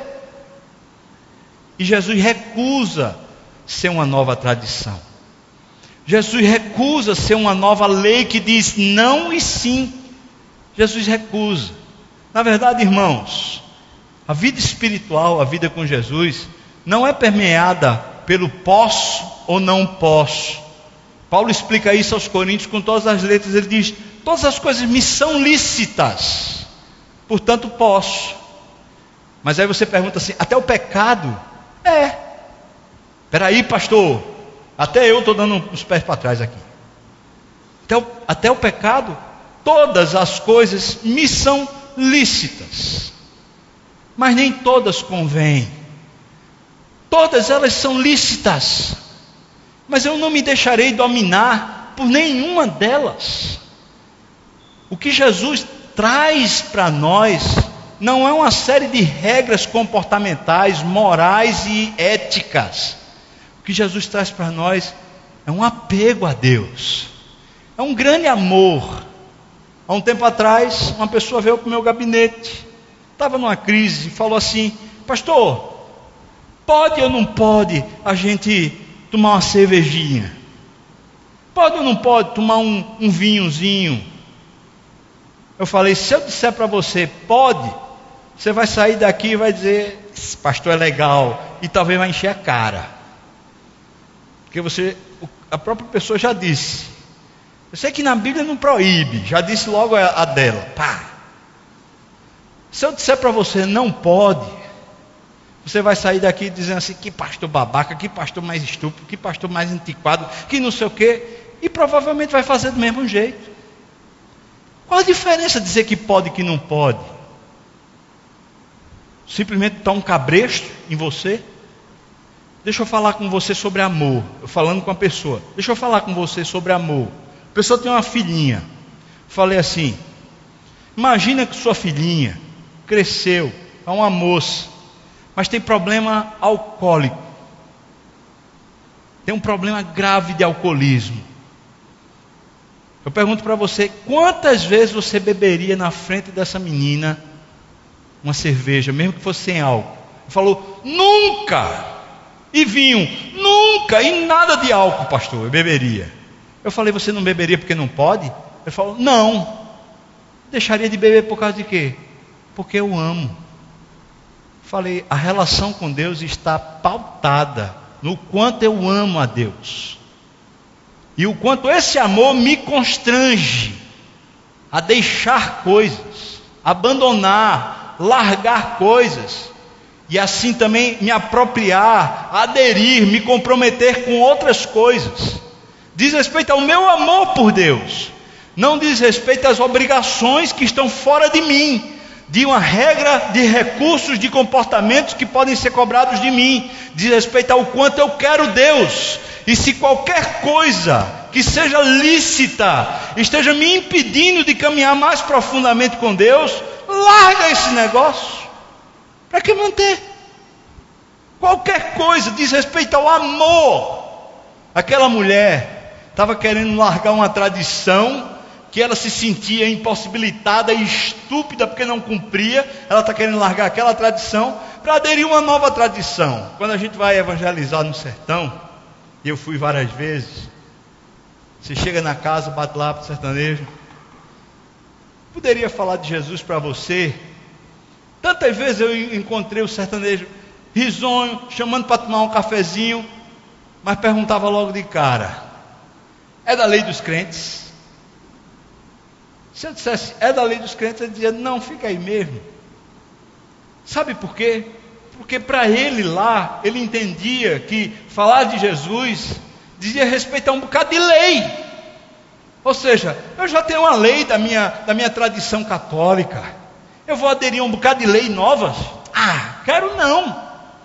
E Jesus recusa ser uma nova tradição. Jesus recusa ser uma nova lei que diz não e sim. Jesus recusa. Na verdade, irmãos, a vida espiritual, a vida com Jesus, não é permeada pelo posso ou não posso. Paulo explica isso aos Coríntios com todas as letras. Ele diz: todas as coisas me são lícitas, portanto posso. Mas aí você pergunta assim: até o pecado? É. Peraí, pastor, até eu estou dando os pés para trás aqui. Até o, até o pecado? Todas as coisas me são lícitas, mas nem todas convêm. Todas elas são lícitas, mas eu não me deixarei dominar por nenhuma delas. O que Jesus traz para nós não é uma série de regras comportamentais, morais e éticas. O que Jesus traz para nós é um apego a Deus, é um grande amor. Há um tempo atrás, uma pessoa veio para o meu gabinete, estava numa crise, e falou assim: pastor, pode ou não pode a gente tomar uma cervejinha? Pode ou não pode tomar um, um vinhozinho? Eu falei: se eu disser para você pode, você vai sair daqui e vai dizer: esse pastor é legal, e talvez vai encher a cara, porque você, a própria pessoa já disse. Eu sei que na Bíblia não proíbe, já disse logo a, a dela. Pá. Se eu disser para você não pode, você vai sair daqui dizendo assim: que pastor babaca, que pastor mais estúpido, que pastor mais antiquado, que não sei o quê, e provavelmente vai fazer do mesmo jeito. Qual a diferença de dizer que pode e que não pode? Simplesmente está um cabresto em você? Deixa eu falar com você sobre amor. Eu falando com a pessoa, deixa eu falar com você sobre amor. A pessoa tem uma filhinha. Falei assim: imagina que sua filhinha cresceu, é uma moça, mas tem problema alcoólico, tem um problema grave de alcoolismo. Eu pergunto para você: quantas vezes você beberia na frente dessa menina uma cerveja, mesmo que fosse sem álcool? Ele falou: nunca. E vinho? Nunca. E nada de álcool, pastor, eu beberia. Eu falei: você não beberia porque não pode? Ele falou: não. Deixaria de beber por causa de quê? Porque eu amo. Falei: a relação com Deus está pautada no quanto eu amo a Deus, e o quanto esse amor me constrange a deixar coisas, abandonar, largar coisas, e assim também me apropriar, aderir, me comprometer com outras coisas. Diz respeito ao meu amor por Deus, não diz respeito às obrigações que estão fora de mim, de uma regra de recursos, de comportamentos que podem ser cobrados de mim. Diz respeito ao quanto eu quero Deus, e se qualquer coisa que seja lícita esteja me impedindo de caminhar mais profundamente com Deus, larga esse negócio. Para que manter? Qualquer coisa diz respeito ao amor. Aquela mulher estava querendo largar uma tradição que ela se sentia impossibilitada e estúpida porque não cumpria. Ela está querendo largar aquela tradição para aderir a uma nova tradição. Quando a gente vai evangelizar no sertão, e eu fui várias vezes, você chega na casa, bate lá para o sertanejo: poderia falar de Jesus para você? Tantas vezes eu encontrei o sertanejo risonho, chamando para tomar um cafezinho, mas perguntava logo de cara: é da lei dos crentes? Se eu dissesse é da lei dos crentes, ele dizia: não, fica aí mesmo. Sabe por quê? Porque para ele lá, ele entendia que falar de Jesus dizia respeito a um bocado de lei. Ou seja, eu já tenho uma lei da minha, da minha tradição católica, eu vou aderir a um bocado de lei novas? Ah, quero não.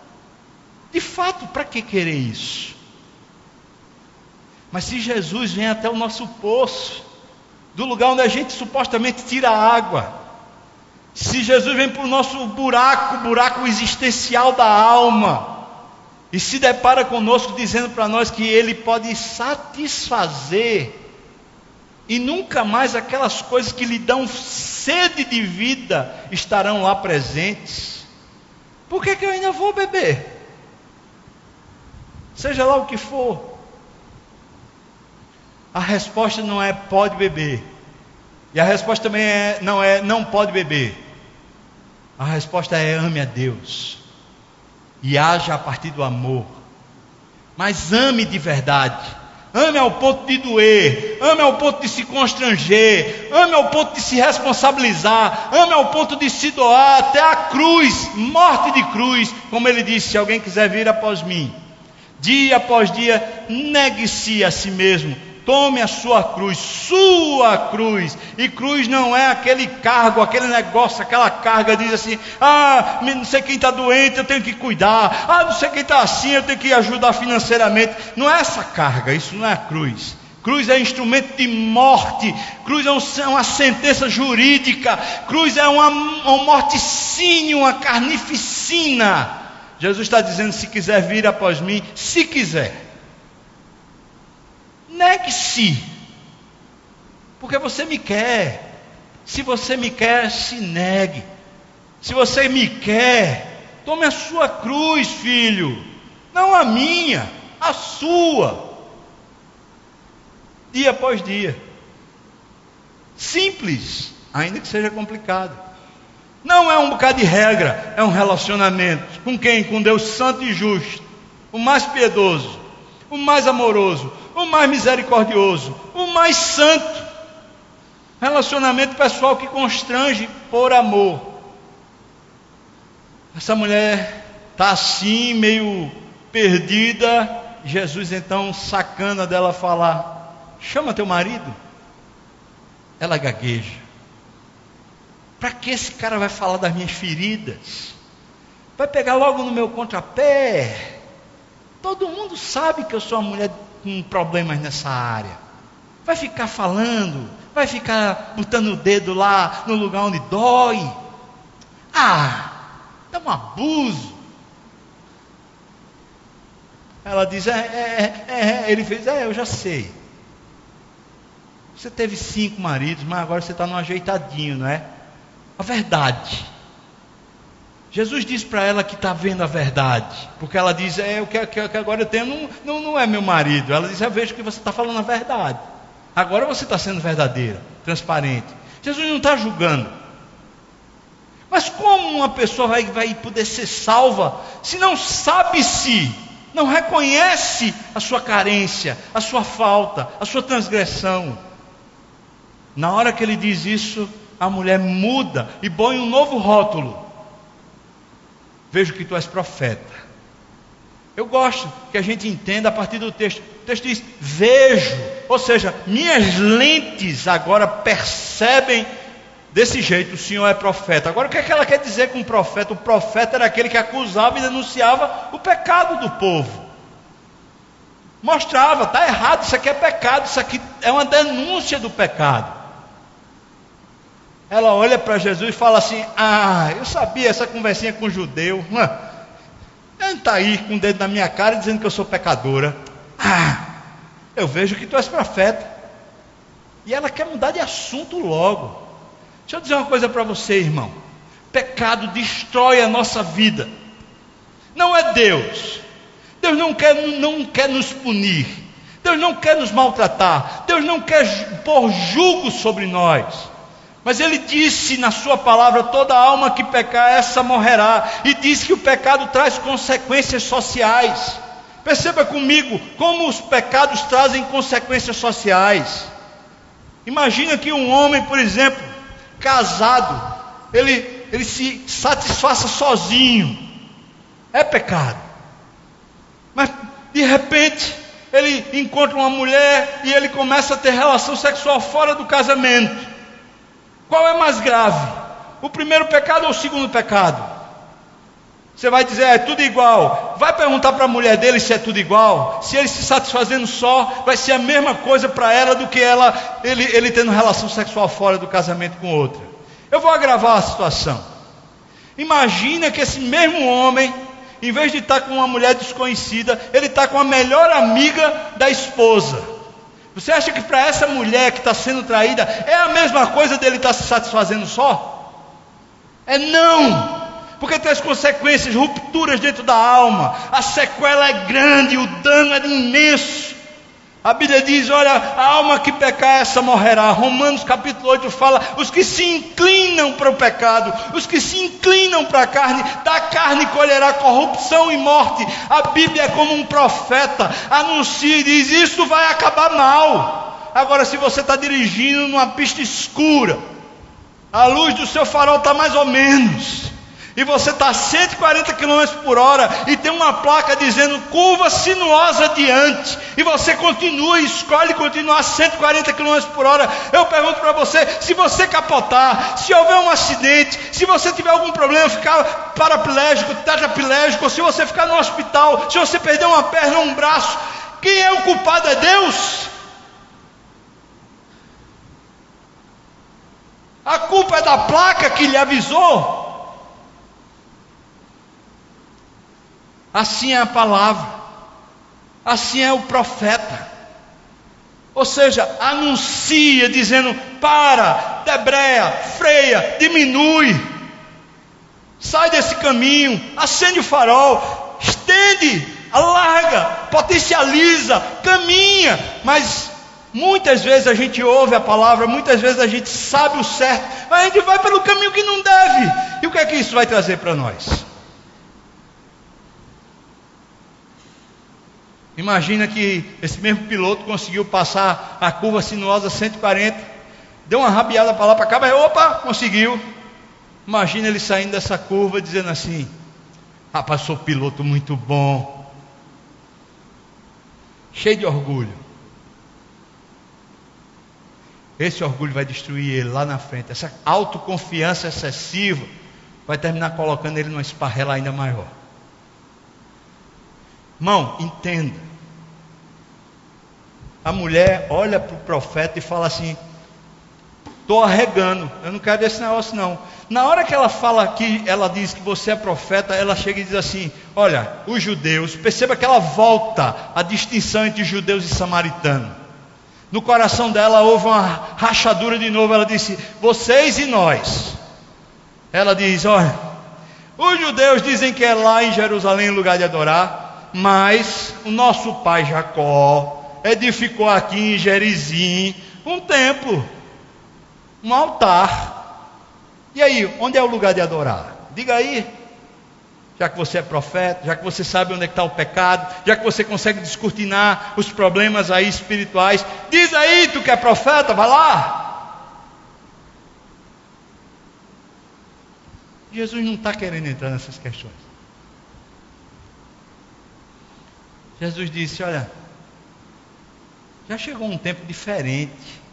De fato, para que querer isso? Mas se Jesus vem até o nosso poço, do lugar onde a gente supostamente tira água, se Jesus vem para o nosso buraco, buraco existencial da alma, e se depara conosco dizendo para nós que Ele pode satisfazer, e nunca mais aquelas coisas que lhe dão sede de vida estarão lá presentes, por que que eu ainda vou beber? Seja lá o que for. A resposta não é pode beber, e a resposta também é, não é não pode beber. A resposta é ame a Deus e haja a partir do amor, mas ame de verdade, ame ao ponto de doer, ame ao ponto de se constranger, ame ao ponto de se responsabilizar, ame ao ponto de se doar até a cruz, morte de cruz, como Ele disse: se alguém quiser vir após mim, dia após dia, negue-se a si mesmo, tome a sua cruz, sua cruz. E cruz não é aquele cargo, aquele negócio, aquela carga, diz assim: ah, não sei quem está doente, eu tenho que cuidar, ah, não sei quem está assim, eu tenho que ajudar financeiramente. Não é essa carga, isso não é a cruz. Cruz é instrumento de morte. Cruz é uma sentença jurídica. Cruz é uma, um morticínio, uma carnificina. Jesus está dizendo: se quiser vir após mim, se quiser, negue-se, porque você me quer. Se você me quer, se negue. Se você me quer, tome a sua cruz, filho, não a minha, a sua. Dia após dia. Simples, ainda que seja complicado. Não é um bocado de regra, é um relacionamento. Com quem? Com Deus santo e justo, o mais piedoso, o mais amoroso, o mais misericordioso, o mais santo. Relacionamento pessoal que constrange por amor. Essa mulher está assim, meio perdida. Jesus então, sacana dela, falar: chama teu marido. Ela gagueja. Para que esse cara vai falar das minhas feridas? Vai pegar logo no meu contrapé. Todo mundo sabe que eu sou uma mulher com problemas nessa área. Vai ficar falando, vai ficar botando o dedo lá no lugar onde dói. Ah, é um abuso. Ela diz: é, é, é, é. Ele fez: é, eu já sei. Você teve cinco maridos, mas agora você está no ajeitadinho, não é? A verdade. Jesus diz para ela que está vendo a verdade, porque ela diz: é, o que, que, que agora eu tenho não, não, não é meu marido. Ela diz: eu vejo que você está falando a verdade. Agora você está sendo verdadeira, transparente. Jesus não está julgando. Mas como uma pessoa vai, vai poder ser salva se não sabe-se, não reconhece a sua carência, a sua falta, a sua transgressão? Na hora que ele diz isso, a mulher muda e põe um novo rótulo: vejo que tu és profeta. Eu gosto que a gente entenda a partir do texto. O texto diz: vejo, ou seja, minhas lentes agora percebem desse jeito, o Senhor é profeta. Agora, o que é que ela quer dizer com profeta? O profeta era aquele que acusava e denunciava o pecado do povo. Mostrava: está errado, isso aqui é pecado, isso aqui é uma denúncia do pecado. Ela olha para Jesus e fala assim: ah, eu sabia, essa conversinha com o judeu. Ele está aí com o dedo na minha cara dizendo que eu sou pecadora. Ah, eu vejo que tu és profeta. E ela quer mudar de assunto logo. Deixa eu dizer uma coisa para você, irmão. Pecado destrói a nossa vida. Não é Deus. Deus não quer, não quer nos punir. Deus não quer nos maltratar. Deus não quer pôr jugo sobre nós. Mas ele disse na sua palavra: toda alma que pecar, essa morrerá. E diz que o pecado traz consequências sociais. Perceba comigo como os pecados trazem consequências sociais. Imagina que um homem, por exemplo, casado, ele, ele se satisfaça sozinho. É pecado. Mas de repente ele encontra uma mulher e ele começa a ter relação sexual fora do casamento. Qual é mais grave? O primeiro pecado ou o segundo pecado? Você vai dizer: é tudo igual. Vai perguntar para a mulher dele se é tudo igual. Se ele se satisfazendo só, vai ser a mesma coisa para ela do que ela, ele, ele tendo relação sexual fora do casamento com outra. Eu vou agravar a situação. Imagina que esse mesmo homem, em vez de estar com uma mulher desconhecida, ele está com a melhor amiga da esposa. Você acha que para essa mulher que está sendo traída é a mesma coisa dele estar se satisfazendo só? É não, porque traz consequências, rupturas dentro da alma. A sequela é grande, o dano é imenso. A Bíblia diz: olha, a alma que pecar, essa morrerá. Romanos capítulo oito fala: os que se inclinam para o pecado, os que se inclinam para a carne, da carne colherá corrupção e morte. A Bíblia é como um profeta, anuncia e diz: isso vai acabar mal. Agora, se você está dirigindo numa pista escura, a luz do seu farol está mais ou menos, e você está a cento e quarenta quilômetros por hora e tem uma placa dizendo curva sinuosa adiante, e você continua e escolhe continuar a cento e quarenta quilômetros por hora, eu pergunto para você: se você capotar, se houver um acidente, se você tiver algum problema, ficar paraplégico, tetraplégico, ou se você ficar no hospital, se você perder uma perna ou um braço, quem é o culpado? É Deus? A culpa é da placa que lhe avisou. Assim é a palavra. Assim é o profeta. Ou seja, anuncia dizendo: para, debreia, freia, diminui. Sai desse caminho, acende o farol, estende, alarga, potencializa, caminha. Mas muitas vezes a gente ouve a palavra, muitas vezes a gente sabe o certo, mas a gente vai pelo caminho que não deve. E o que é que isso vai trazer para nós? Imagina que esse mesmo piloto conseguiu passar a curva sinuosa cento e quarenta, deu uma rabiada para lá para cá, mas opa, conseguiu. Imagina ele saindo dessa curva dizendo assim: rapaz, sou piloto muito bom, cheio de orgulho. Esse orgulho vai destruir ele lá na frente. Essa autoconfiança excessiva vai terminar colocando ele numa esparrela ainda maior. Irmão, entenda. A mulher olha para o profeta e fala assim: estou arregando, eu não quero esse negócio não. Na hora que ela fala aqui, ela diz que você é profeta, ela chega e diz assim: olha, os judeus, perceba que ela volta a distinção entre judeus e samaritanos. No coração dela houve uma rachadura de novo. Ela disse: vocês e nós. Ela diz: olha, os judeus dizem que é lá em Jerusalém o lugar de adorar, mas o nosso pai Jacó edificou aqui em Gerizim um templo, um altar. E aí, onde é o lugar de adorar? Diga aí, já que você é profeta, já que você sabe onde é que está o pecado, já que você consegue descortinar os problemas aí espirituais, diz aí, tu que é profeta, vai lá. Jesus não está querendo entrar nessas questões. Jesus disse: olha, já chegou um tempo diferente,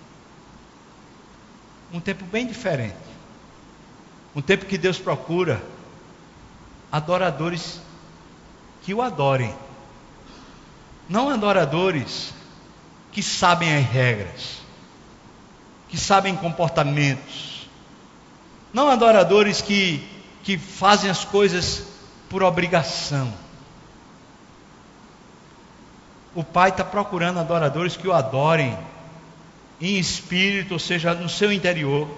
um tempo bem diferente, um tempo que Deus procura adoradores que o adorem, não adoradores que sabem as regras, que sabem comportamentos, não adoradores que, que fazem as coisas por obrigação. O Pai está procurando adoradores que o adorem em espírito, ou seja, no seu interior,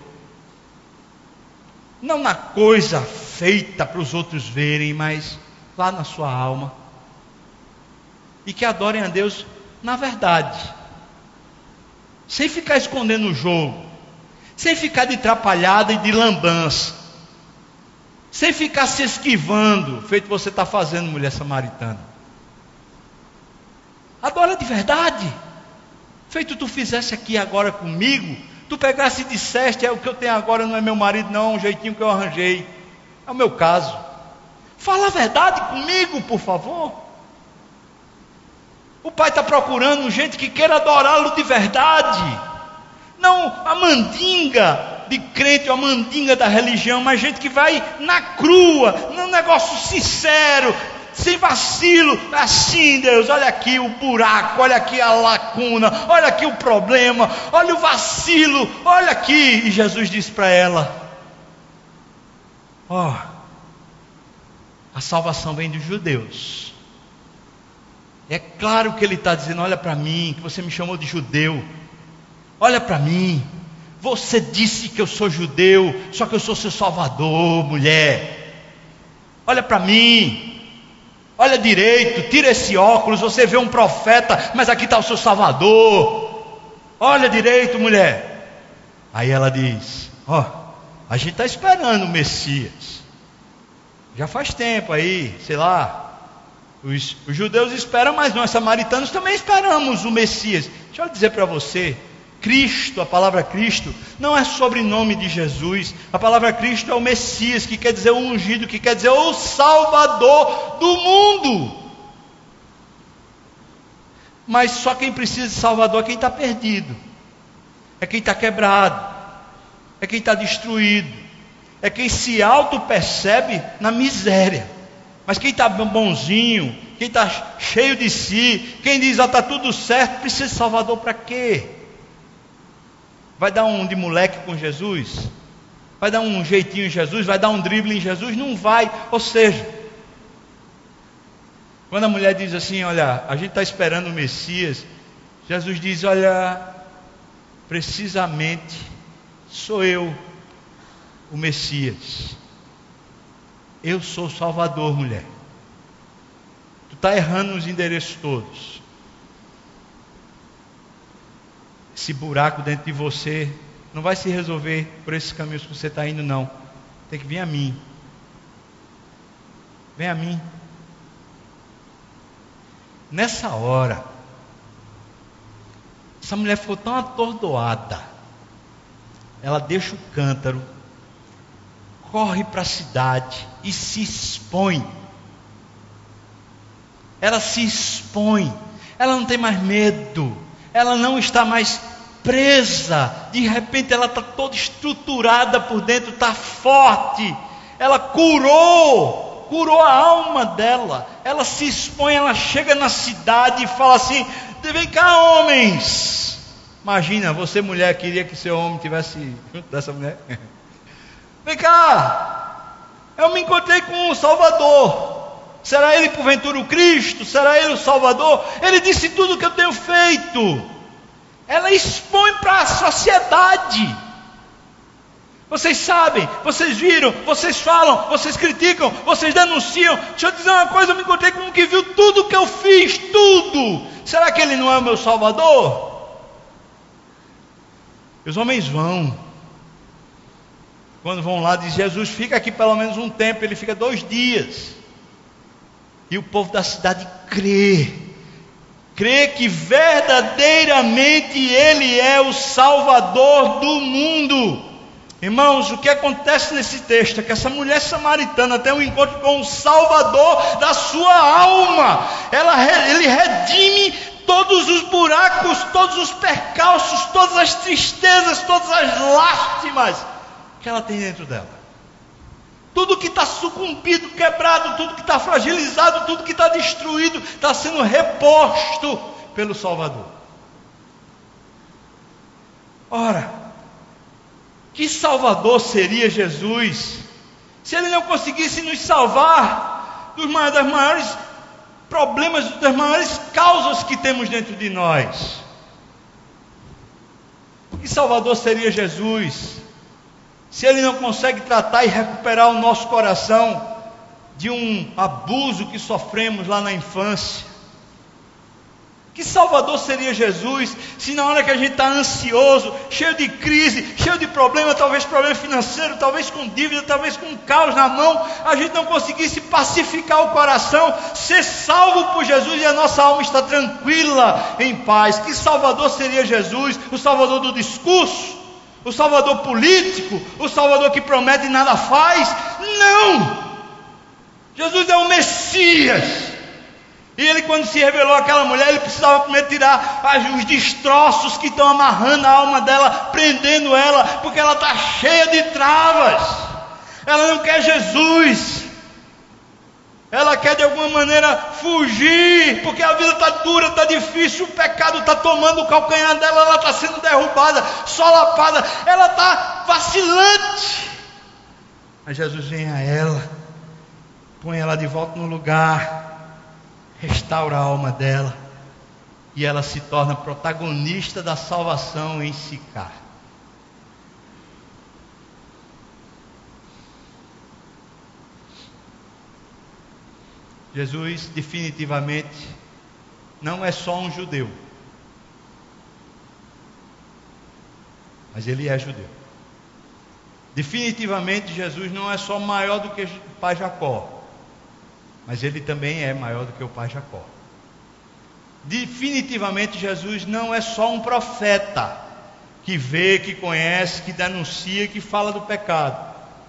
não na coisa feita para os outros verem, mas lá na sua alma, e que adorem a Deus na verdade, sem ficar escondendo o jogo, sem ficar de atrapalhada e de lambança, sem ficar se esquivando, feito você está fazendo, mulher samaritana. Adora de verdade, feito tu fizesse aqui agora comigo. Tu pegasse e disseste: é, o que eu tenho agora não é meu marido não, é um jeitinho que eu arranjei, é o meu caso. Fala a verdade comigo, por favor. O Pai está procurando gente que queira adorá-lo de verdade, não a mandinga de crente, a mandinga da religião, mas gente que vai na crua, num negócio sincero, sem vacilo. Assim, Deus, olha aqui o buraco, olha aqui a lacuna, olha aqui o problema, olha o vacilo, olha aqui. E Jesus disse para ela: ó, oh, a salvação vem dos judeus. É claro que ele está dizendo: olha para mim, que você me chamou de judeu, olha para mim, você disse que eu sou judeu, só que eu sou seu salvador, mulher. Olha para mim, olha direito, tira esse óculos, você vê um profeta, mas aqui está o seu salvador. Olha direito, mulher. Aí ela diz: ó, oh, a gente está esperando o Messias, já faz tempo aí, sei lá, os, os judeus esperam, mas nós samaritanos também esperamos o Messias. Deixa eu dizer para você, Cristo, a palavra Cristo, não é sobrenome de Jesus. A palavra Cristo é o Messias, que quer dizer o ungido, que quer dizer o Salvador do mundo. Mas só quem precisa de Salvador é quem está perdido, é quem está quebrado, é quem está destruído, é quem se auto-percebe na miséria. Mas quem está bonzinho, quem está cheio de si, quem diz: ah, está tudo certo, precisa de Salvador para quê? Vai dar um de moleque com Jesus? vai dar um jeitinho em Jesus, vai dar um drible em Jesus, não vai. Ou seja, quando a mulher diz assim, olha, a gente está esperando o Messias, Jesus diz, olha, precisamente sou eu o Messias. Eu sou o Salvador, mulher. Tu está errando nos endereços todos. Esse buraco dentro de você não vai se resolver por esses caminhos que você está indo, não. Tem que vir a mim. Vem a mim. Nessa hora, essa mulher ficou tão atordoada. Ela deixa o cântaro, corre para a cidade e se expõe. Ela se expõe. Ela não tem mais medo. Ela não está mais presa. De repente ela está toda estruturada por dentro, está forte. Ela curou, curou a alma dela. Ela se expõe, ela chega na cidade e fala assim, vem cá, homens. Imagina, você mulher queria que seu homem estivesse junto dessa mulher. Vem cá, eu me encontrei com o Salvador. Será ele porventura o Cristo? Será ele o Salvador? Ele disse tudo o que eu tenho feito. Ela expõe para a sociedade. Vocês sabem, vocês viram, vocês falam, vocês criticam, vocês denunciam. Deixa eu dizer uma coisa, eu me encontrei com um que viu tudo o que eu fiz, tudo. Será que ele não é o meu Salvador? Os homens vão. Quando vão lá, diz Jesus, fica aqui pelo menos um tempo. Ele fica dois dias. E o povo da cidade crê. Crê que verdadeiramente Ele é o Salvador do mundo. Irmãos, o que acontece nesse texto é que essa mulher samaritana tem um encontro com o Salvador da sua alma. Ela, ele redime todos os buracos, todos os percalços, todas as tristezas, todas as lástimas que ela tem dentro dela. Tudo que está sucumbido, quebrado, tudo que está fragilizado, tudo que está destruído, está sendo reposto pelo Salvador. Ora, que Salvador seria Jesus, se Ele não conseguisse nos salvar dos maiores problemas, das maiores causas que temos dentro de nós? Que Salvador seria Jesus, se Ele não consegue tratar e recuperar o nosso coração de um abuso que sofremos lá na infância? Que Salvador seria Jesus, se na hora que a gente está ansioso, cheio de crise, cheio de problema, talvez problema financeiro, talvez com dívida, talvez com um caos na mão, a gente não conseguisse pacificar o coração, ser salvo por Jesus e a nossa alma está tranquila, em paz? Que Salvador seria Jesus? O Salvador do discurso? O Salvador político? O Salvador que promete e nada faz? Não! Jesus é o Messias. E Ele, quando se revelou àquela mulher, Ele precisava primeiro tirar os destroços que estão amarrando a alma dela, prendendo ela, porque ela está cheia de travas. Ela não quer Jesus. Ela quer de alguma maneira fugir, porque a vida está dura, está difícil, o pecado está tomando o calcanhar dela, ela está sendo derrubada, solapada, ela está vacilante. Mas Jesus vem a ela, põe ela de volta no lugar, restaura a alma dela, e ela se torna protagonista da salvação em Sicar. Jesus definitivamente não é só um judeu, mas Ele é judeu. Definitivamente Jesus não é só maior do que o pai Jacó, mas Ele também é maior do que o pai Jacó. Definitivamente Jesus não é só um profeta que vê, que conhece, que denuncia, que fala do pecado.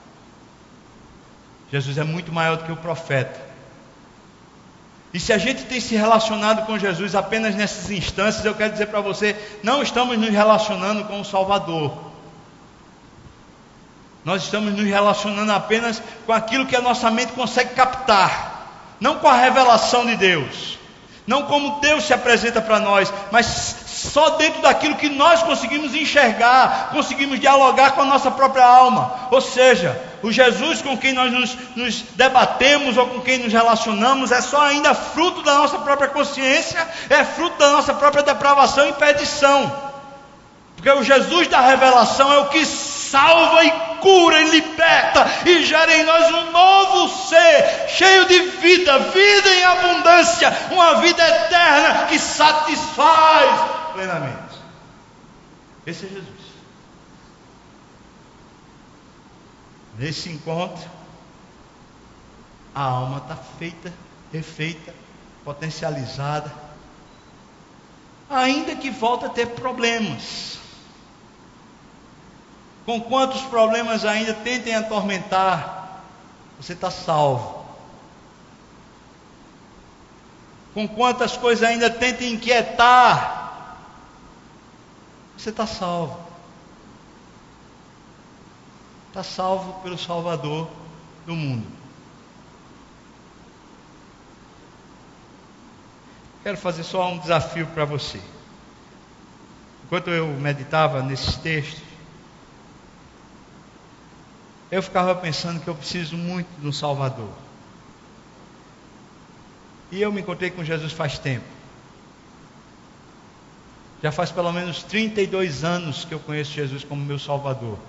Jesus é muito maior do que o profeta. E se a gente tem se relacionado com Jesus apenas nessas instâncias, eu quero dizer para você, não estamos nos relacionando com o Salvador. Nós estamos nos relacionando apenas com aquilo que a nossa mente consegue captar, não com a revelação de Deus, não como Deus se apresenta para nós, mas só dentro daquilo que nós conseguimos enxergar, conseguimos dialogar com a nossa própria alma. Ou seja, o Jesus com quem nós nos, nos debatemos ou com quem nos relacionamos é só ainda fruto da nossa própria consciência, é fruto da nossa própria depravação e perdição. Porque o Jesus da revelação é o que salva e cura e liberta e gera em nós um novo ser, cheio de vida, vida em abundância, uma vida eterna que satisfaz plenamente. Esse é Jesus. Nesse encontro, a alma está feita, refeita, potencializada, ainda que volte a ter problemas. Com quantos problemas ainda tentem atormentar, você está salvo. Com quantas coisas ainda tentem inquietar, você está salvo. Está salvo pelo Salvador do mundo. Quero fazer só um desafio para você. Enquanto eu meditava nesses textos, eu ficava pensando que eu preciso muito de um Salvador. E eu me encontrei com Jesus faz tempo. Já faz pelo menos trinta e dois anos que eu conheço Jesus como meu Salvador.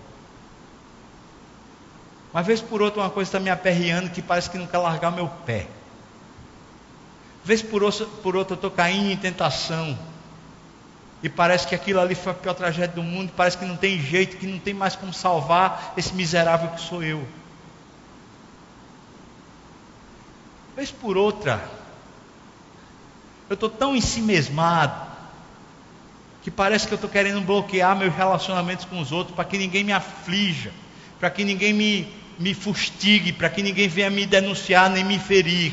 Uma vez por outra uma coisa está me aperreando que parece que não quer largar meu pé. Vez por outra, por outra eu estou caindo em tentação. E parece que aquilo ali foi a pior tragédia do mundo. Parece que não tem jeito, que não tem mais como salvar esse miserável que sou eu. Vez por outra, eu estou tão ensimesmado, que parece que eu estou querendo bloquear meus relacionamentos com os outros, para que ninguém me aflija, para que ninguém me, me fustigue, para que ninguém venha me denunciar, nem me ferir.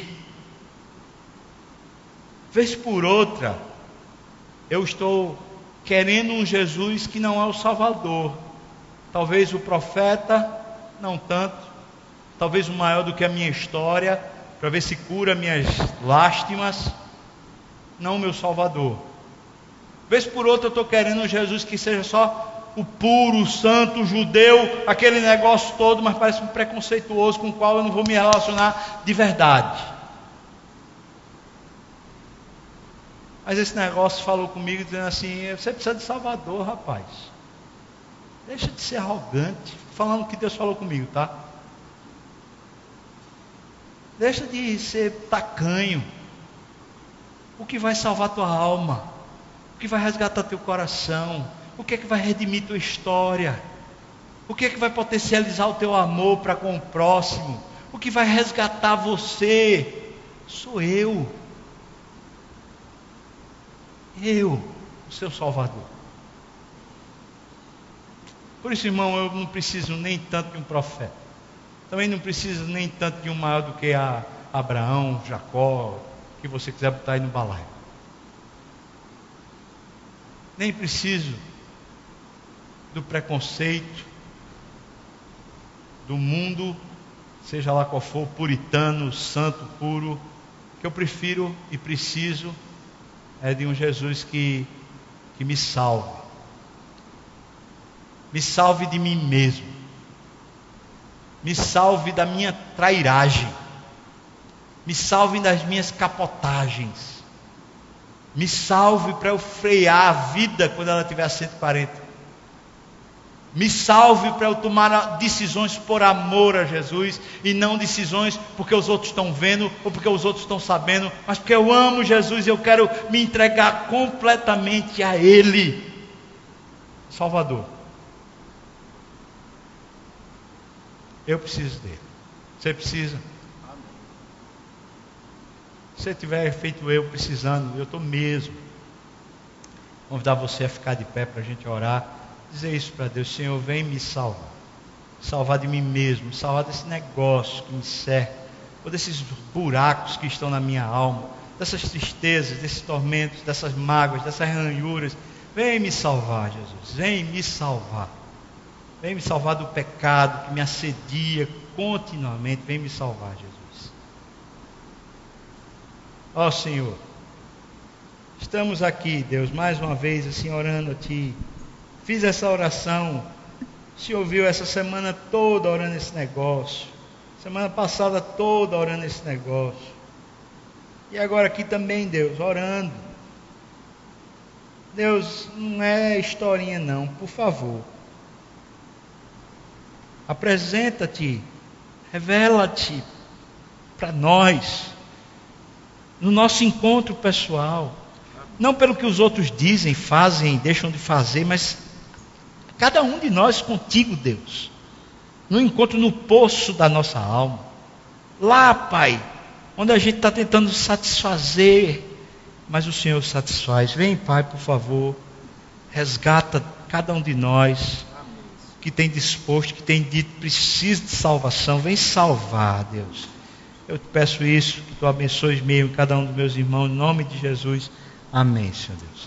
Vez por outra, eu estou querendo um Jesus que não é o Salvador. Talvez o profeta, não tanto. Talvez o maior do que a minha história, para ver se cura minhas lástimas. Não o meu Salvador. Vez por outra eu estou querendo um Jesus que seja só o puro, o santo, o judeu, aquele negócio todo, mas parece um preconceituoso com o qual eu não vou me relacionar de verdade. Mas esse negócio falou comigo dizendo assim: você precisa de Salvador, rapaz. Deixa de ser arrogante. Falando que Deus falou comigo, tá? Deixa de ser tacanho. O que vai salvar tua alma? O que vai resgatar teu coração? O que é que vai redimir tua história? O que é que vai potencializar o teu amor para com o próximo? O que vai resgatar você? Sou eu. Eu, o seu Salvador. Por isso, irmão, eu não preciso nem tanto de um profeta. Também não preciso nem tanto de um maior do que a Abraão, Jacó, que você quiser botar aí no balaio. Nem preciso do preconceito do mundo, seja lá qual for, puritano, santo, puro. Que eu prefiro e preciso é de um Jesus que, que me salve. Me salve de mim mesmo. Me salve da minha trairagem. Me salve das minhas capotagens. Me salve para eu frear a vida quando ela tiver a cento e quarenta. Me salve para eu tomar decisões por amor a Jesus e não decisões porque os outros estão vendo ou porque os outros estão sabendo, mas porque eu amo Jesus e eu quero me entregar completamente a Ele. Salvador. Eu preciso dele. Você precisa? Se você tiver feito eu precisando, eu estou mesmo. Vou convidar você a ficar de pé para a gente orar. Dizer isso para Deus: Senhor, vem me salvar. Salvar de mim mesmo, salvar desse negócio que me cerca, ou desses buracos que estão na minha alma, dessas tristezas, desses tormentos, dessas mágoas, dessas ranhuras. Vem me salvar, Jesus. Vem me salvar. Vem me salvar do pecado que me assedia continuamente. Vem me salvar, Jesus. Ó Senhor, Estamos aqui, Deus, mais uma vez, assim, orando a Ti. Fiz essa oração. O Senhor ouviu essa semana toda orando esse negócio. Semana passada toda orando esse negócio. E agora aqui também, Deus, orando. Deus, não é historinha não, por favor. Apresenta-te, revela-te para nós, no nosso encontro pessoal. Não pelo que os outros dizem, fazem, deixam de fazer, mas cada um de nós contigo, Deus. No encontro no poço da nossa alma. Lá, Pai, onde a gente está tentando satisfazer, mas o Senhor satisfaz. Vem, Pai, por favor, resgata cada um de nós que tem disposto, que tem dito precisa de salvação. Vem salvar, Deus. Eu te peço isso, que Tu abençoes mesmo cada um dos meus irmãos, em nome de Jesus. Amém, Senhor Deus.